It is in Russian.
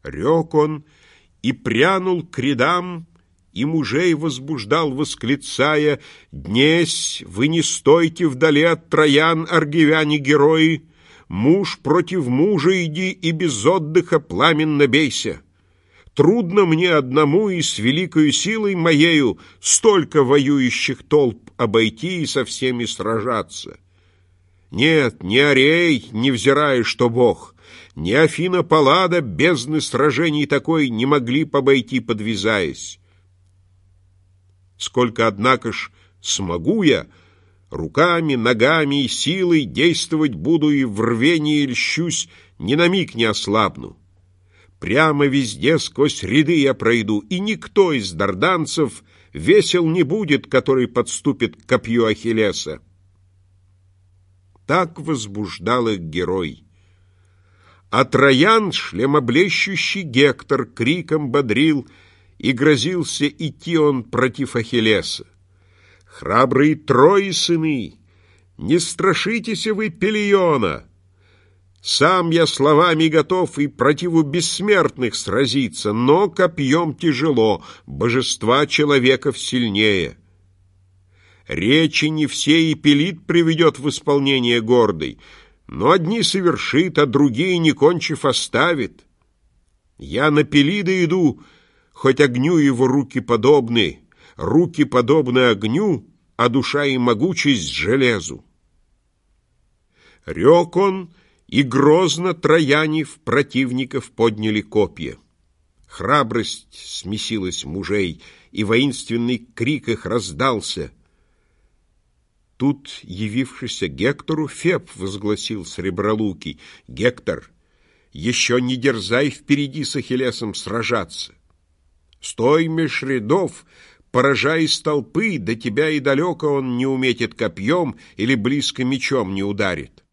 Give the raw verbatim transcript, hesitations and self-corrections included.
Рек он и прянул к рядам, и мужей возбуждал, восклицая: «Днесь вы не стойте вдали от троян, аргивяне-герои! Муж против мужа иди, и без отдыха пламенно бейся! Трудно мне одному и с великою силой моею столько воюющих толп обойти и со всеми сражаться. Нет, ни Арей, невзирая, что Бог, ни Афина Паллада бездны сражений такой не могли побойти, подвязаясь. Сколько, однако ж, смогу я, руками, ногами и силой действовать буду, и в рвении льщусь, ни на миг не ослабну. Прямо везде сквозь ряды я пройду, и никто из дарданцев весел не будет, который подступит к копью Ахиллеса». Так возбуждал их герой. А Троян, шлемоблещущий Гектор, криком бодрил, и грозился идти он против Ахиллеса. «Храбрые Трои сыны, не страшитесь вы Пелиона! Сам я словами готов и противу бессмертных сразиться, но копьем тяжело, божества человеков сильнее. Речи не все и Пелит приведет в исполнение гордый, но одни совершит, а другие, не кончив, оставит. Я на Пелида иду, хоть огню его руки подобны, руки подобны огню, а душа и могучесть железу». Рек он, и грозно трояне в противников подняли копья. Храбрость смесилась мужей, и воинственный крик их раздался. Тут, явившийся Гектору, Феб возгласил сребролукий: «Гектор, еще не дерзай впереди с Ахиллесом сражаться. Стой меж рядов, поражай из толпы, до тебя и далеко он не уметит копьем или близко мечом не ударит.